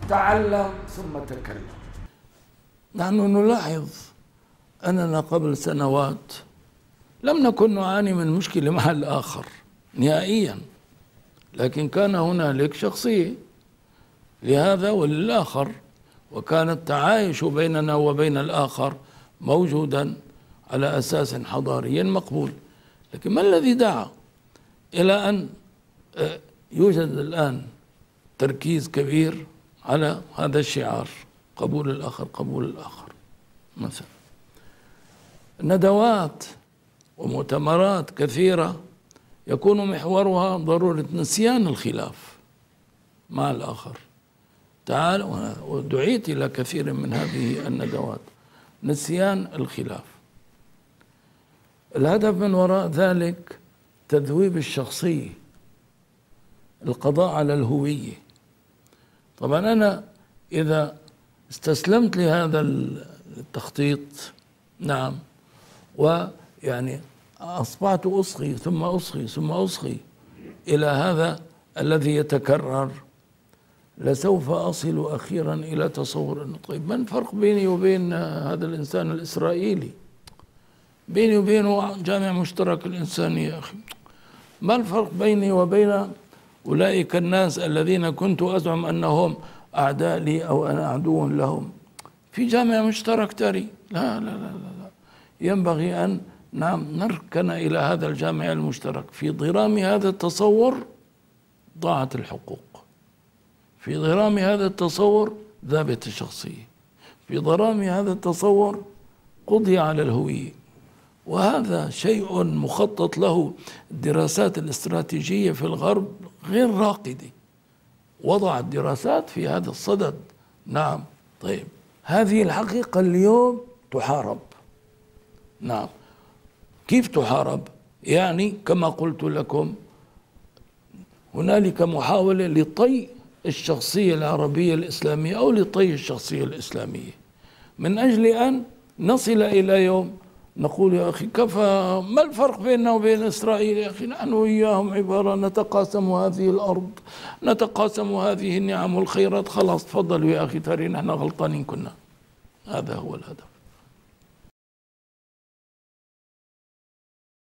تعلم ثم تكلم. نحن نلاحظ أننا قبل سنوات لم نكن نعاني من مشكلة مع الآخر نهائيا، لكن كان هنالك شخصية لهذا وللآخر، وكان التعايش بيننا وبين الآخر موجودا على أساس حضاري مقبول. لكن ما الذي دعا إلى أن يوجد الآن تركيز كبير على هذا الشعار قبول الآخر قبول الآخر؟ مثلا ندوات ومؤتمرات كثيرة يكون محورها ضرورة نسيان الخلاف مع الآخر. تعال، ودعيت إلى كثير من هذه الندوات، نسيان الخلاف. الهدف من وراء ذلك تذويب الشخصية، القضاء على الهوية. طبعا أنا إذا استسلمت لهذا التخطيط، نعم، ويعني أصبحت أصغي ثم أصغي ثم أصغي إلى هذا الذي يتكرر، لسوف أصل أخيرا إلى تصور أنه طيب ما الفرق بيني وبين هذا الإنسان الإسرائيلي؟ بيني وبينه جامع مشترك الإنساني يا أخي. ما الفرق بيني وبين أولئك الناس الذين كنت أزعم أنهم أعداء لي أو أنا عدو لهم؟ في جامع مشترك تاري. لا لا لا لا، ينبغي أن نعم نركن إلى هذا الجامع المشترك. في ضرام هذا التصور ضاعت الحقوق، في ضرام هذا التصور ذابت الشخصية، في ضرام هذا التصور قضي على الهوية. وهذا شيء مخطط له الدراسات الاستراتيجية في الغرب غير راقدة، وضعت دراسات في هذا الصدد. نعم، طيب هذه الحقيقة اليوم تحارب. نعم، كيف تحارب؟ يعني كما قلت لكم هنالك محاولة لطي الشخصية العربية الإسلامية أو لطي الشخصية الإسلامية، من أجل أن نصل إلى يوم نقول يا أخي كفى، ما الفرق بيننا وبين إسرائيل يا أخي؟ نحن وإياهم عبارة نتقاسم هذه الأرض، نتقاسم هذه النعم والخيرات، خلاص تفضلوا يا أخي، ترى نحن غلطانين كنا. هذا هو الهدف.